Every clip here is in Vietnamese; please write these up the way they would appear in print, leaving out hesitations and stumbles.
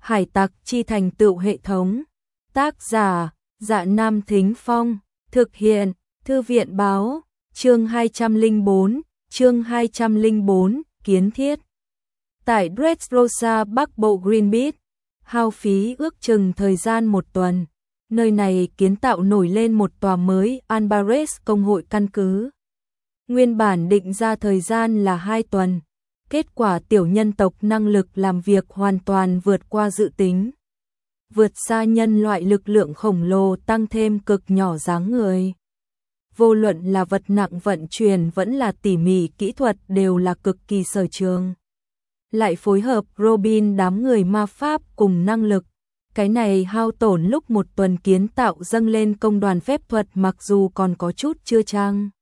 Hải tặc chi thành tựu hệ thống. Tác giả, Dạ Nam Thính Phong. Thực hiện, Thư viện báo. Chương 204, kiến thiết. Tại Dressrosa Bắc bộ Greenpeace, hao phí ước chừng thời gian 1 tuần. Nơi này kiến tạo nổi lên một tòa mới Alvarez công hội căn cứ. Nguyên bản định ra thời gian là 2 tuần. Kết quả tiểu nhân tộc năng lực làm việc hoàn toàn vượt qua dự tính. Vượt xa nhân loại lực lượng khổng lồ tăng thêm cực nhỏ dáng người. Vô luận là vật nặng vận chuyển vẫn là tỉ mỉ kỹ thuật đều là cực kỳ sở trường. Lại phối hợp Robin đám người ma pháp cùng năng lực. Cái này hao tổn lúc 1 tuần kiến tạo dâng lên công đoàn phép thuật mặc dù còn có chút chưa trang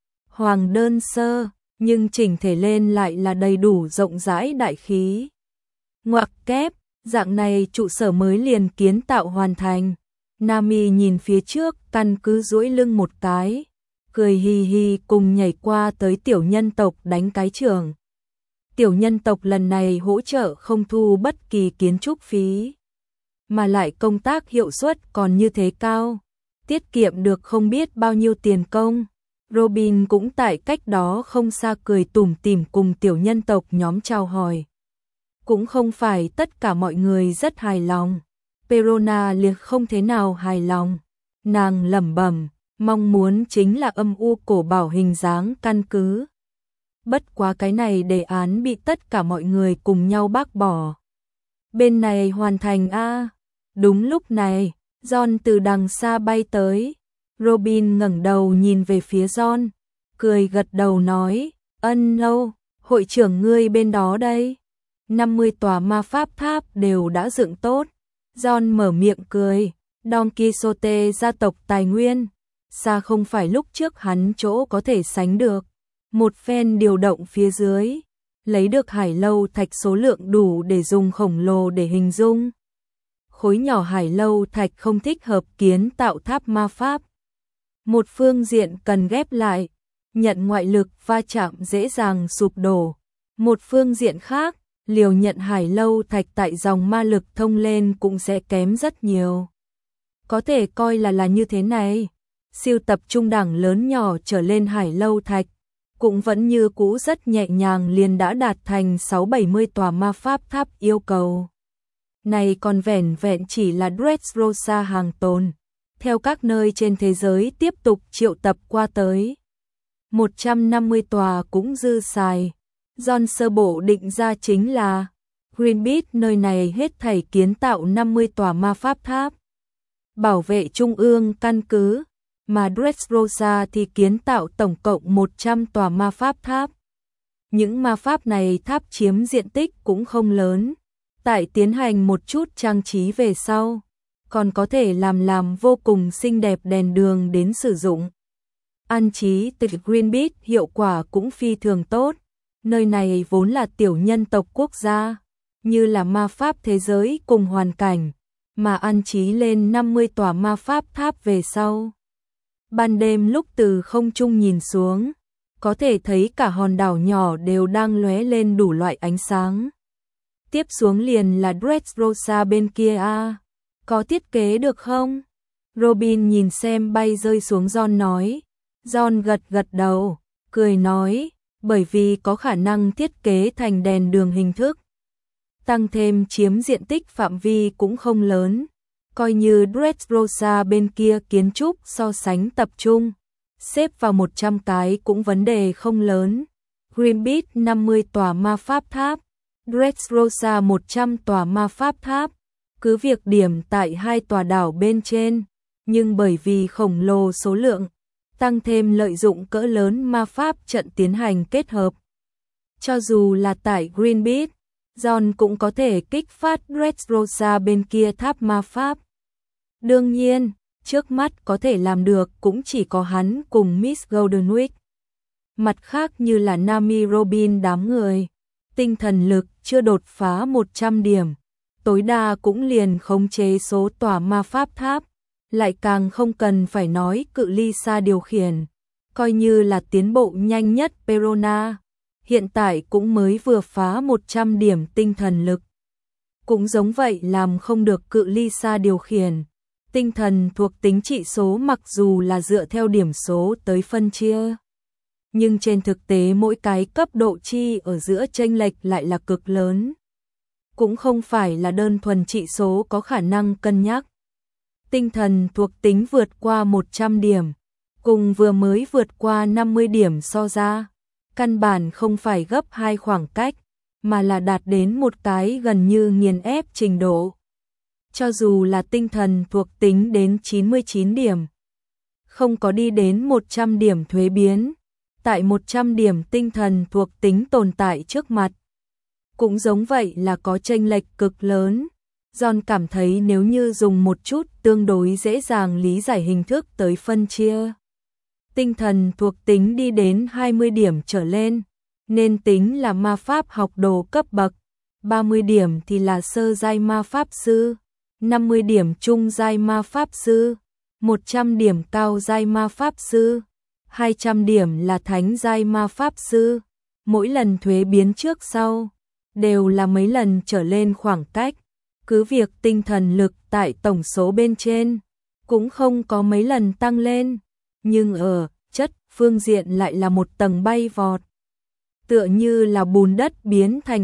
hoàng đơn sơ, nhưng chỉnh thể lên lại là đầy đủ rộng rãi đại khí. Ngoặc kép, dạng này trụ sở mới liền kiến tạo hoàn thành. Nami nhìn phía trước căn cứ duỗi lưng một cái, cười hì hì cùng nhảy qua tới tiểu nhân tộc đánh cái trưởng. Tiểu nhân tộc lần này hỗ trợ không thu bất kỳ kiến trúc phí, mà lại công tác hiệu suất còn như thế cao, tiết kiệm được không biết bao nhiêu tiền công. Robin cũng tại cách đó không xa cười tủm tỉm cùng tiểu nhân tộc nhóm chào hỏi. Cũng không phải tất cả mọi người rất hài lòng. Perona liền không thế nào hài lòng. Nàng lẩm bẩm, mong muốn chính là âm u cổ bảo hình dáng căn cứ. Bất quá cái này đề án bị tất cả mọi người cùng nhau bác bỏ. Bên này hoàn thành a. Đúng lúc này, John từ đằng xa bay tới. Robin ngẩng đầu nhìn về phía John, cười gật đầu nói, lâu, hội trưởng ngươi bên đó đây. 50 tòa ma pháp tháp đều đã dựng tốt. John mở miệng cười, Don Quixote gia tộc tài nguyên, xa không phải lúc trước hắn chỗ có thể sánh được. Một phen điều động phía dưới, lấy được hải lâu thạch số lượng đủ để dùng khổng lồ để hình dung. Khối nhỏ hải lâu thạch không thích hợp kiến tạo tháp ma pháp. Một phương diện cần ghép lại, nhận ngoại lực va chạm dễ dàng sụp đổ. Một phương diện khác, liều nhận hải lâu thạch tại dòng ma lực thông lên cũng sẽ kém rất nhiều. Có thể coi là như thế này, siêu tập trung đẳng lớn nhỏ trở lên hải lâu thạch, cũng vẫn như cũ rất nhẹ nhàng liền đã đạt thành 6-70 tòa ma pháp tháp yêu cầu. Này còn vẻn vẹn chỉ là Dressrosa hàng tồn. Theo các nơi trên thế giới tiếp tục triệu tập qua tới. 150 tòa cũng dư xài. John sơ bộ định ra chính là Greenpeace nơi này hết thảy kiến tạo 50 tòa ma pháp tháp. Bảo vệ trung ương căn cứ, mà Dressrosa thì kiến tạo tổng cộng 100 tòa ma pháp tháp. Những ma pháp này tháp chiếm diện tích cũng không lớn. Tại tiến hành một chút trang trí về sau, còn có thể làm vô cùng xinh đẹp đèn đường đến sử dụng. An trí từ Greenpeace hiệu quả cũng phi thường tốt. Nơi này vốn là tiểu nhân tộc quốc gia, như là ma pháp thế giới cùng hoàn cảnh, mà an trí lên 50 tòa ma pháp tháp về sau. Ban đêm lúc từ không trung nhìn xuống, có thể thấy cả hòn đảo nhỏ đều đang lóe lên đủ loại ánh sáng. Tiếp xuống liền là Dressrosa bên kia a. Có thiết kế được không? Robin nhìn xem bay rơi xuống John nói. John gật đầu, cười nói, bởi vì có khả năng thiết kế thành đèn đường hình thức. Tăng thêm chiếm diện tích phạm vi cũng không lớn. Coi như Dressrosa bên kia kiến trúc so sánh tập trung, xếp vào 100 cái cũng vấn đề không lớn. Greenpeace 50 tòa ma pháp tháp, Dressrosa 100 tòa ma pháp tháp. Cứ việc điểm tại 2 tòa đảo bên trên, nhưng bởi vì khổng lồ số lượng, tăng thêm lợi dụng cỡ lớn ma pháp trận tiến hành kết hợp. Cho dù là tại Greenpeace, John cũng có thể kích phát Dressrosa bên kia tháp ma pháp. Đương nhiên, trước mắt có thể làm được cũng chỉ có hắn cùng Miss Goldenwick. Mặt khác như là Nami Robin đám người, tinh thần lực chưa đột phá 100 điểm. Tối đa cũng liền khống chế số tòa ma pháp tháp, lại càng không cần phải nói cự ly xa điều khiển, coi như là tiến bộ nhanh nhất Perona, hiện tại cũng mới vừa phá 100 điểm tinh thần lực. cũng giống vậy làm không được cự ly xa điều khiển. Tinh thần thuộc tính trị số mặc dù là dựa theo điểm số tới phân chia, nhưng trên thực tế mỗi cái cấp độ chi ở giữa chênh lệch lại là cực lớn. Cũng không phải là đơn thuần trị số có khả năng cân nhắc. Tinh thần thuộc tính vượt qua 100 điểm, cùng vừa mới vượt qua 50 điểm so ra, căn bản không phải gấp 2 khoảng cách, mà là đạt đến một cái gần như nghiền ép trình độ. Cho dù là tinh thần thuộc tính đến 99 điểm, không có đi đến 100 điểm thuế biến, tại 100 điểm tinh thần thuộc tính tồn tại trước mặt. Cũng giống vậy là có chênh lệch cực lớn. John cảm thấy nếu như dùng một chút tương đối dễ dàng lý giải hình thức tới phân chia. Tinh thần thuộc tính đi đến 20 điểm trở lên, nên tính là ma pháp học đồ cấp bậc, 30 điểm thì là sơ giai ma pháp sư, 50 điểm trung giai ma pháp sư, 100 điểm cao giai ma pháp sư, 200 điểm là thánh giai ma pháp sư. Mỗi lần thuế biến trước sau đều là mấy lần trở lên khoảng cách. Cứ việc tinh thần lực tại tổng số bên trên cũng không có mấy lần tăng lên, nhưng ở chất phương diện lại là một tầng bay vọt. Tựa như là bùn đất biến thành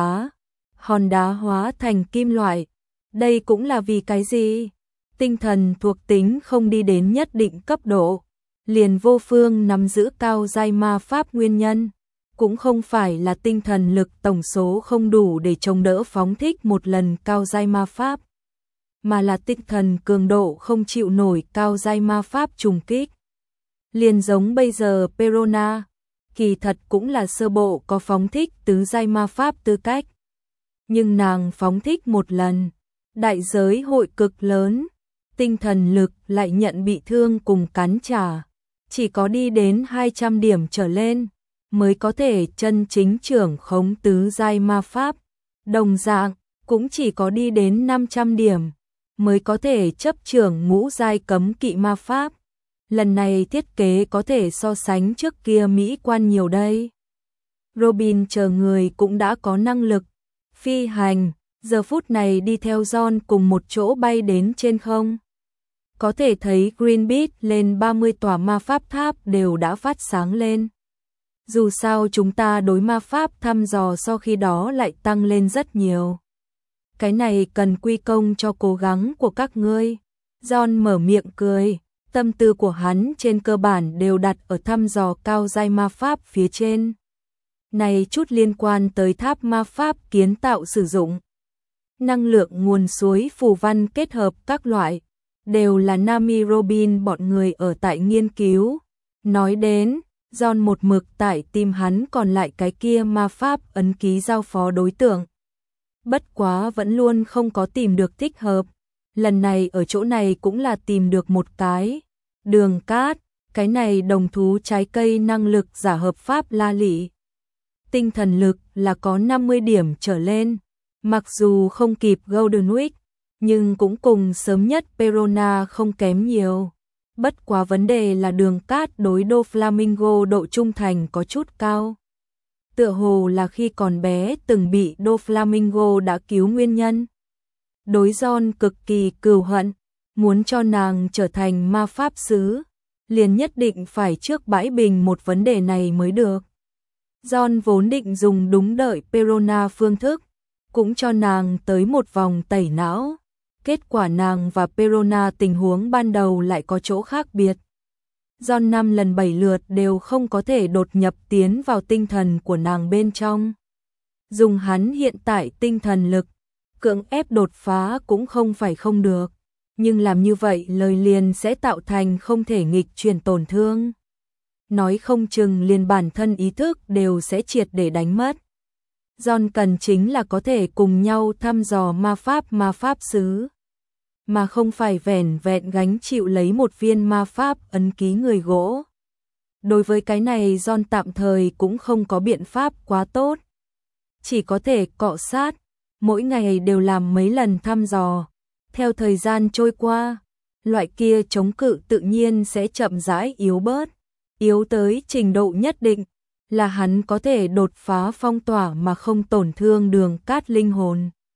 hòn đá hóa thành kim loại. Đây cũng là vì cái gì? Tinh thần thuộc tính không đi đến nhất định cấp độ, liền vô phương nắm giữ cao giai ma pháp nguyên nhân. Cũng không phải là tinh thần lực tổng số không đủ để chống đỡ phóng thích một lần cao giai ma pháp, mà là tinh thần cường độ không chịu nổi cao giai ma pháp trùng kích. Liền giống bây giờ Perona, kỳ thật cũng là sơ bộ có phóng thích tứ giai ma pháp tư cách. Nhưng nàng phóng thích một lần, đại giới hội cực lớn, tinh thần lực lại nhận bị thương cùng cắn trả, chỉ có đi đến 200 điểm trở lên mới có thể chân chính trưởng khống tứ giai ma pháp. Đồng dạng, cũng chỉ có đi đến 500 điểm mới có thể chấp trưởng ngũ giai cấm kỵ ma pháp. Lần này thiết kế có thể so sánh trước kia mỹ quan nhiều đây. Robin chờ người cũng đã có năng lực phi hành, giờ phút này đi theo John cùng một chỗ bay đến trên không. Có thể thấy Greenbeat lên 30 tòa ma pháp tháp đều đã phát sáng lên. Dù sao chúng ta đối ma pháp thăm dò sau khi đó lại tăng lên rất nhiều. Cái này cần quy công cho cố gắng của các ngươi. John mở miệng cười, tâm tư của hắn trên cơ bản đều đặt ở thăm dò cao giai ma pháp phía trên. Này chút liên quan tới tháp ma pháp kiến tạo sử dụng. Năng lượng nguồn suối phù văn kết hợp các loại, đều là Nami Robin bọn người ở tại nghiên cứu. Nói đến, John một mực tại tìm hắn còn lại cái kia ma pháp ấn ký giao phó đối tượng. Bất quá vẫn luôn không có tìm được thích hợp. Lần này ở chỗ này cũng là tìm được một cái. Đường cát, cái này đồng thú trái cây năng lực giả hợp pháp la lị. Tinh thần lực là có 50 điểm trở lên. Mặc dù không kịp Golden Week, nhưng cũng cùng sớm nhất Perona không kém nhiều. Bất quá vấn đề là đường cát đối Doflamingo độ trung thành có chút cao. Tựa hồ là khi còn bé từng bị Doflamingo đã cứu nguyên nhân. Đối John cực kỳ cừu hận, muốn cho nàng trở thành ma pháp sư, liền nhất định phải trước bãi bình một vấn đề này mới được. John vốn định dùng đúng đợi Perona phương thức, cũng cho nàng tới một vòng tẩy não. Kết quả nàng và Perona tình huống ban đầu lại có chỗ khác biệt. John 5 lần 7 lượt đều không có thể đột nhập tiến vào tinh thần của nàng bên trong. Dùng hắn hiện tại tinh thần lực, cưỡng ép đột phá cũng không phải không được. Nhưng làm như vậy lời liền sẽ tạo thành không thể nghịch chuyển tổn thương. Nói không chừng liền bản thân ý thức đều sẽ triệt để đánh mất. John cần chính là có thể cùng nhau thăm dò ma pháp xứ, mà không phải vẻn vẹn gánh chịu lấy một viên ma pháp ấn ký người gỗ. Đối với cái này John tạm thời cũng không có biện pháp quá tốt. Chỉ có thể cọ sát, mỗi ngày đều làm mấy lần thăm dò. Theo thời gian trôi qua, loại kia chống cự tự nhiên sẽ chậm rãi yếu bớt, yếu tới trình độ nhất định, là hắn có thể đột phá phong tỏa mà không tổn thương đường cát linh hồn.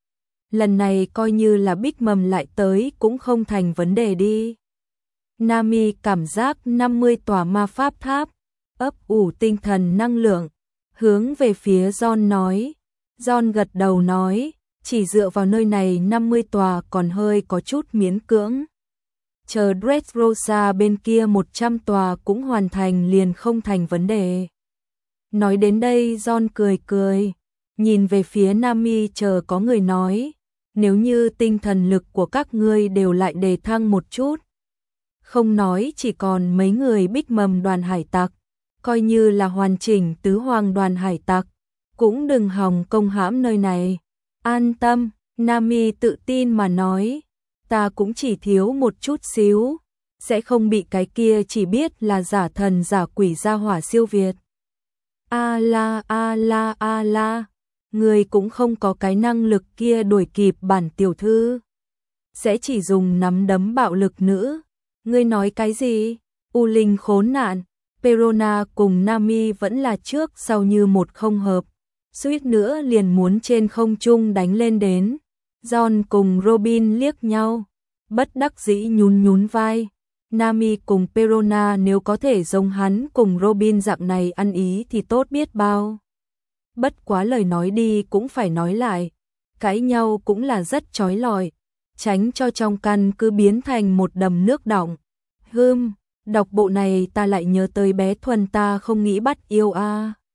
lần này coi như là Big Mom lại tới cũng không thành vấn đề đi. Nami cảm giác 50 tòa ma pháp tháp, ấp ủ tinh thần năng lượng, hướng về phía John nói. John gật đầu nói, chỉ dựa vào nơi này 50 tòa còn hơi có chút miễn cưỡng. Chờ Dressrosa bên kia 100 tòa cũng hoàn thành liền không thành vấn đề. Nói đến đây John cười cười, nhìn về phía Nami chờ có người nói, nếu như tinh thần lực của các ngươi đều lại đề thăng một chút. Không nói chỉ còn mấy người Big Mom đoàn hải tặc, coi như là hoàn chỉnh tứ hoàng đoàn hải tặc, cũng đừng hòng công hãm nơi này. An tâm, Nami tự tin mà nói, ta cũng chỉ thiếu một chút xíu, sẽ không bị cái kia chỉ biết là giả thần giả quỷ gia hỏa siêu việt. A la, người cũng không có cái năng lực kia đuổi kịp bản tiểu thư. Sẽ chỉ dùng nắm đấm bạo lực nữ. Ngươi nói cái gì? U Linh khốn nạn, Perona cùng Nami vẫn là trước sau như một không hợp, suýt nữa liền muốn trên không trung đánh lên đến. John cùng Robin liếc nhau, bất đắc dĩ nhún vai. Nami cùng Perona nếu có thể giống hắn cùng Robin dạng này ăn ý thì tốt biết bao. Bất quá lời nói đi cũng phải nói lại, cãi nhau cũng là rất chói lọi, tránh cho trong căn cứ biến thành một đầm nước đọng. Đọc bộ này ta lại nhớ tới bé Thuần ta không nghĩ bắt yêu a.